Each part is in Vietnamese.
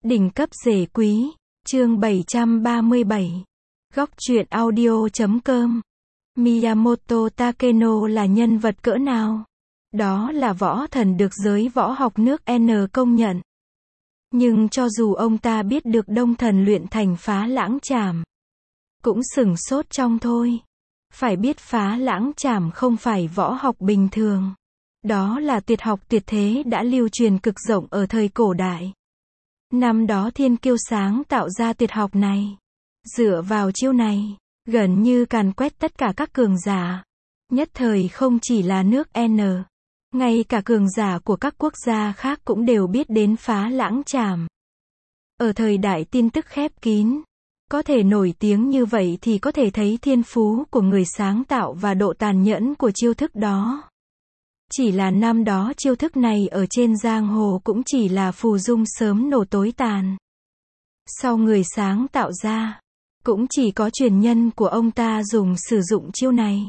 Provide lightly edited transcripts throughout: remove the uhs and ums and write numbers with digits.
Đỉnh cấp rể quý, chương 737. Góc truyện audio.com. Miyamoto Takeno là nhân vật cỡ nào? Đó là võ thần được giới võ học nước N công nhận. Nhưng cho dù ông ta biết được Đông Thần luyện thành Phá Lãng Chảm, cũng sửng sốt trong thôi. Phải biết Phá Lãng Chảm không phải võ học bình thường. Đó là tuyệt học tuyệt thế đã lưu truyền cực rộng ở thời cổ đại. Năm đó Thiên Kiêu sáng tạo ra tuyệt học này. Dựa vào chiêu này, gần như càn quét tất cả các cường giả. Nhất thời không chỉ là nước N, ngay cả cường giả của các quốc gia khác cũng đều biết đến Phá Lãng Chảm. Ở thời đại tin tức khép kín, có thể nổi tiếng như vậy thì có thể thấy thiên phú của người sáng tạo và độ tàn nhẫn của chiêu thức đó. Chỉ là năm đó chiêu thức này ở trên giang hồ cũng chỉ là phù dung sớm nổ tối tàn. Sau người sáng tạo ra, cũng chỉ có truyền nhân của ông ta sử dụng chiêu này.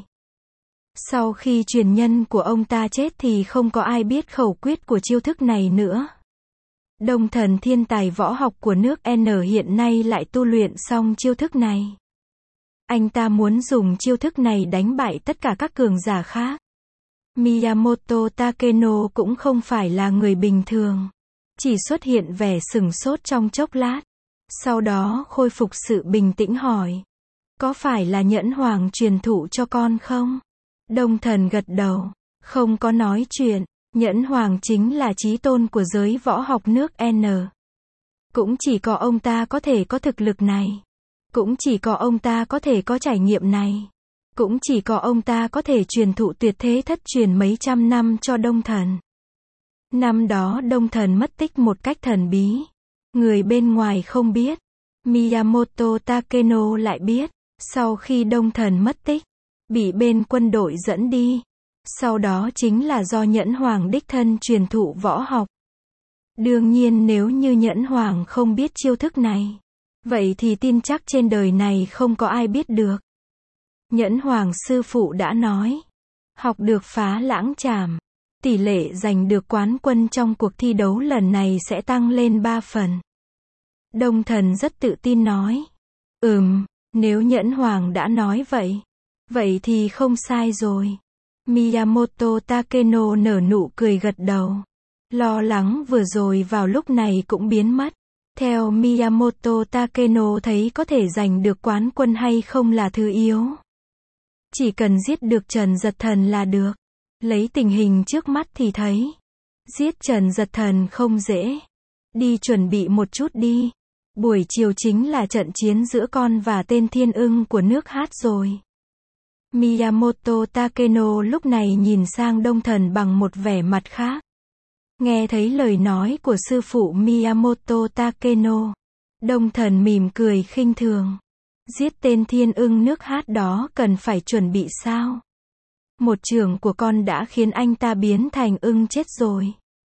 Sau khi truyền nhân của ông ta chết thì không có ai biết khẩu quyết của chiêu thức này nữa. Đông Thần thiên tài võ học của nước N hiện nay lại tu luyện xong chiêu thức này. Anh ta muốn dùng chiêu thức này đánh bại tất cả các cường giả khác. Miyamoto Takeno cũng không phải là người bình thường. Chỉ xuất hiện vẻ sửng sốt trong chốc lát. Sau đó khôi phục sự bình tĩnh hỏi. Có phải là Nhẫn Hoàng truyền thụ cho con không? Đông Thần gật đầu. Không có nói chuyện. Nhẫn Hoàng chính là chí tôn của giới võ học nước N. Cũng chỉ có ông ta có thể có thực lực này. Cũng chỉ có ông ta có thể có trải nghiệm này. Cũng chỉ có ông ta có thể truyền thụ tuyệt thế thất truyền mấy trăm năm cho Đông Thần. Năm đó Đông Thần mất tích một cách thần bí. Người bên ngoài không biết. Miyamoto Takeno lại biết. Sau khi Đông Thần mất tích, bị bên quân đội dẫn đi. Sau đó chính là do Nhẫn Hoàng đích thân truyền thụ võ học. Đương nhiên nếu như Nhẫn Hoàng không biết chiêu thức này, vậy thì tin chắc trên đời này không có ai biết được. Nhẫn Hoàng sư phụ đã nói, học được Phá Lãng Chảm, tỷ lệ giành được quán quân trong cuộc thi đấu lần này sẽ tăng lên 3 phần. Đông Thần rất tự tin nói, nếu Nhẫn Hoàng đã nói vậy thì không sai rồi. Miyamoto Takeno nở nụ cười gật đầu. Lo lắng vừa rồi vào lúc này cũng biến mất. Theo Miyamoto Takeno thấy có thể giành được quán quân hay không là thứ yếu. Chỉ cần giết được Trần Giật Thần là được. Lấy tình hình trước mắt thì thấy, giết Trần Giật Thần không dễ. Đi chuẩn bị một chút đi. Buổi chiều chính là trận chiến giữa con và tên thiên ưng của nước Hát rồi. Miyamoto Takeno lúc này nhìn sang Đông Thần bằng một vẻ mặt khác. Nghe thấy lời nói của sư phụ Miyamoto Takeno, Đông Thần mỉm cười khinh thường. Giết tên thiên ưng nước Hát đó cần phải chuẩn bị sao? Một chưởng của con đã khiến anh ta biến thành ưng chết rồi.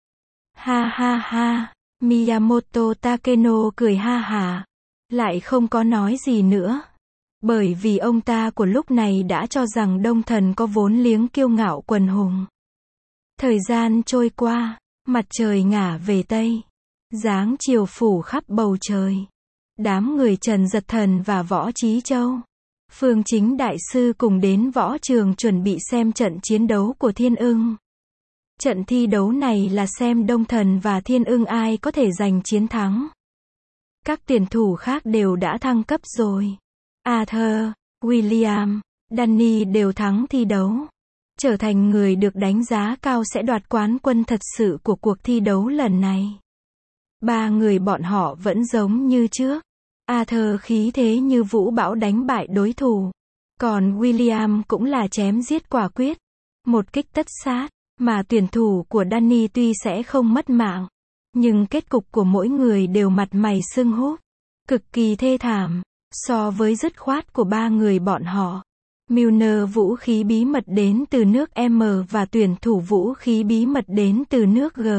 Ha ha ha, Miyamoto Takeno cười ha hả, lại không có nói gì nữa. Bởi vì ông ta của lúc này đã cho rằng Đông Thần có vốn liếng kiêu ngạo quần hùng. Thời gian trôi qua, mặt trời ngả về Tây. Dáng chiều phủ khắp bầu trời. Đám người Trần Giật Thần và Võ Chí Châu, Phương Chính Đại Sư cùng đến võ trường chuẩn bị xem trận chiến đấu của Thiên Ưng. Trận thi đấu này là xem Đông Thần và Thiên Ưng ai có thể giành chiến thắng. Các tuyển thủ khác đều đã thăng cấp rồi. Arthur, William, Danny đều thắng thi đấu. Trở thành người được đánh giá cao sẽ đoạt quán quân thật sự của cuộc thi đấu lần này. Ba người bọn họ vẫn giống như trước. Arthur khí thế như vũ bão đánh bại đối thủ. Còn William cũng là chém giết quả quyết. Một kích tất sát. Mà tuyển thủ của Danny tuy sẽ không mất mạng, nhưng kết cục của mỗi người đều mặt mày sưng húp. Cực kỳ thê thảm. So với dứt khoát của ba người bọn họ, Milner vũ khí bí mật đến từ nước M và tuyển thủ vũ khí bí mật đến từ nước G.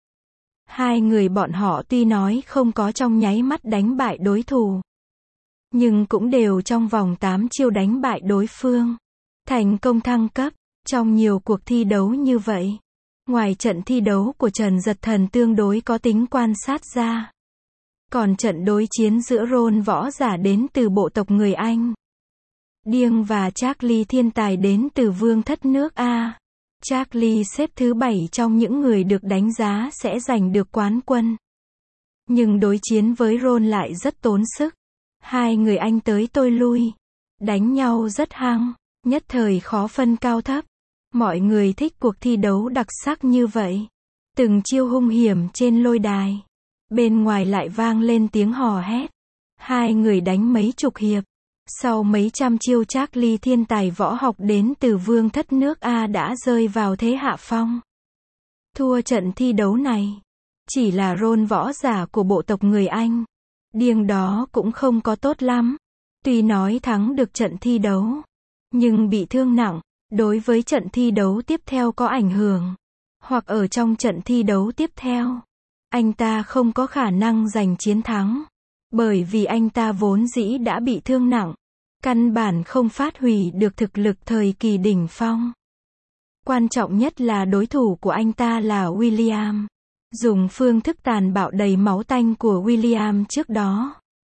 Hai người bọn họ tuy nói không có trong nháy mắt đánh bại đối thủ, nhưng cũng đều trong vòng 8 chiêu đánh bại đối phương. Thành công thăng cấp. Trong nhiều cuộc thi đấu như vậy, ngoài trận thi đấu của Trần Giật Thần tương đối có tính quan sát ra, Còn trận đối chiến giữa Ron võ giả đến từ bộ tộc người Anh, Điêng và Charlie thiên tài đến từ vương thất nước A. Charlie xếp thứ 7 trong những người được đánh giá sẽ giành được quán quân. Nhưng đối chiến với Ron lại rất tốn sức. Hai người Anh tới tôi lui, đánh nhau rất hăng, nhất thời khó phân cao thấp. Mọi người thích cuộc thi đấu đặc sắc như vậy. Từng chiêu hung hiểm trên lôi đài. Bên ngoài lại vang lên tiếng hò hét. Hai người đánh mấy chục hiệp. Sau mấy trăm chiêu, Charlie thiên tài võ học đến từ vương thất nước A đã rơi vào thế hạ phong. Thua trận thi đấu này. Chỉ là Ron võ giả của bộ tộc người Anh. Điêng đó cũng không có tốt lắm. Tuy nói thắng được trận thi đấu, nhưng bị thương nặng. Đối với trận thi đấu tiếp theo có ảnh hưởng. Hoặc ở trong trận thi đấu tiếp theo, anh ta không có khả năng giành chiến thắng. Bởi vì anh ta vốn dĩ đã bị thương nặng. Căn bản không phát huy được thực lực thời kỳ đỉnh phong. Quan trọng nhất là đối thủ của anh ta là William. Dùng phương thức tàn bạo đầy máu tanh của William trước đó.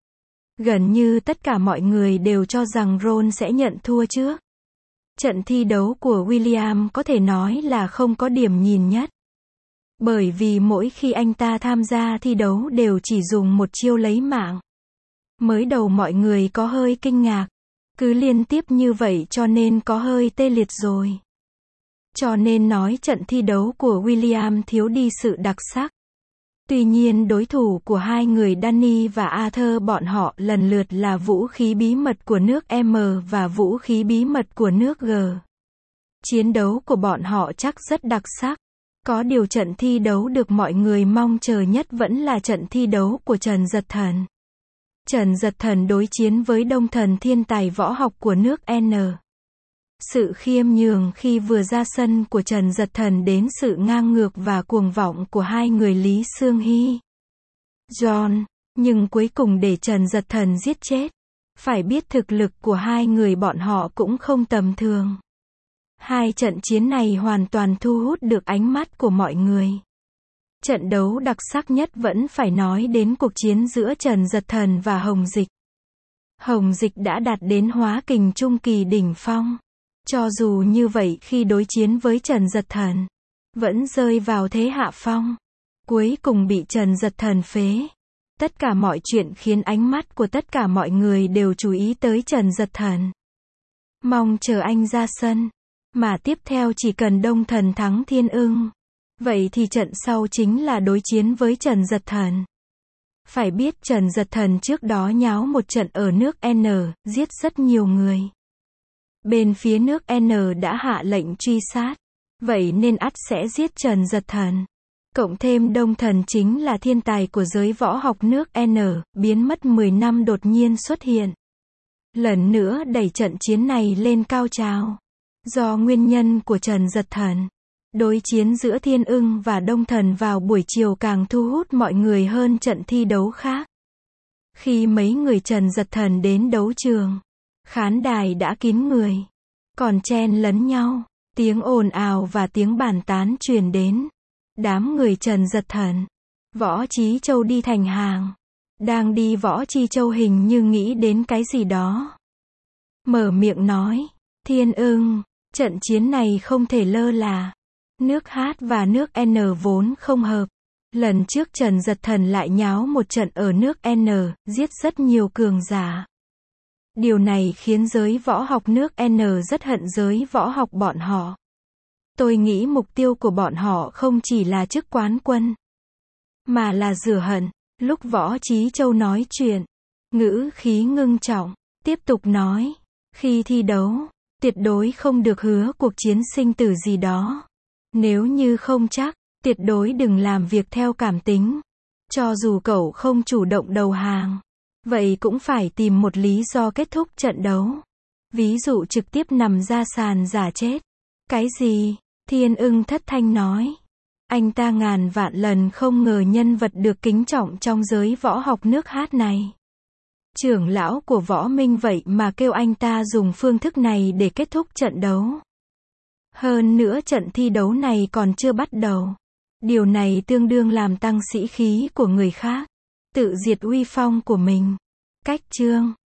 Gần như tất cả mọi người đều cho rằng Ron sẽ nhận thua trước. Trận thi đấu của William có thể nói là không có điểm nhìn nhất. Bởi vì mỗi khi anh ta tham gia thi đấu đều chỉ dùng một chiêu lấy mạng. Mới đầu mọi người có hơi kinh ngạc. Cứ liên tiếp như vậy cho nên có hơi tê liệt rồi. Cho nên nói trận thi đấu của William thiếu đi sự đặc sắc. Tuy nhiên đối thủ của hai người Danny và Arthur bọn họ lần lượt là vũ khí bí mật của nước M và vũ khí bí mật của nước G. Chiến đấu của bọn họ chắc rất đặc sắc. Có điều trận thi đấu được mọi người mong chờ nhất vẫn là trận thi đấu của Trần Giật Thần. Trần Giật Thần đối chiến với Đông Thần thiên tài võ học của nước N. Sự khiêm nhường khi vừa ra sân của Trần Giật Thần đến sự ngang ngược và cuồng vọng của hai người Lý Sương Hy, John, nhưng cuối cùng để Trần Giật Thần giết chết. Phải biết thực lực của hai người bọn họ cũng không tầm thường. Hai trận chiến này hoàn toàn thu hút được ánh mắt của mọi người. Trận đấu đặc sắc nhất vẫn phải nói đến cuộc chiến giữa Trần Giật Thần và Hồng Dịch. Hồng Dịch đã đạt đến hóa kình trung kỳ đỉnh phong. Cho dù như vậy khi đối chiến với Trần Giật Thần, vẫn rơi vào thế hạ phong. Cuối cùng bị Trần Giật Thần phế. Tất cả mọi chuyện khiến ánh mắt của tất cả mọi người đều chú ý tới Trần Giật Thần. Mong chờ anh ra sân. Mà tiếp theo chỉ cần Đông Thần thắng Thiên Ưng. Vậy thì trận sau chính là đối chiến với Trần Giật Thần. Phải biết Trần Giật Thần trước đó nháo một trận ở nước N, giết rất nhiều người. Bên phía nước N đã hạ lệnh truy sát. Vậy nên ắt sẽ giết Trần Giật Thần. Cộng thêm Đông Thần chính là thiên tài của giới võ học nước N, biến mất 10 năm đột nhiên xuất hiện. Lần nữa đẩy trận chiến này lên cao trào. Do nguyên nhân của Trần Giật Thần, đối chiến giữa Thiên Ưng và Đông Thần vào buổi chiều càng thu hút mọi người hơn trận thi đấu khác. Khi mấy người Trần Giật Thần đến đấu trường, khán đài đã kín người. Còn chen lấn nhau, tiếng ồn ào và tiếng bàn tán truyền đến. Đám người Trần Giật Thần, Võ Chí Châu đi thành hàng. Đang đi Võ Chi Châu hình như nghĩ đến cái gì đó. Mở miệng nói, Thiên Ưng, trận chiến này không thể lơ là. Nước H và nước N vốn không hợp. Lần trước Trần Giật Thần lại nháo một trận ở nước N, giết rất nhiều cường giả. Điều này khiến giới võ học nước N rất hận giới võ học bọn họ. Tôi nghĩ mục tiêu của bọn họ không chỉ là chức quán quân, mà là rửa hận. Lúc Võ Chí Châu nói chuyện, ngữ khí ngưng trọng, tiếp tục nói, khi thi đấu, tuyệt đối không được hứa cuộc chiến sinh tử gì đó. Nếu như không chắc, tuyệt đối đừng làm việc theo cảm tính. Cho dù cậu không chủ động đầu hàng, vậy cũng phải tìm một lý do kết thúc trận đấu. Ví dụ trực tiếp nằm ra sàn giả chết. Cái gì? Thiên Ưng thất thanh nói. Anh ta ngàn vạn lần không ngờ nhân vật được kính trọng trong giới võ học nước Hát này. Trưởng lão của Võ Minh vậy mà kêu anh ta dùng phương thức này để kết thúc trận đấu. Hơn nữa trận thi đấu này còn chưa bắt đầu. Điều này tương đương làm tăng sĩ khí của người khác. tự diệt uy phong của mình. Cách chương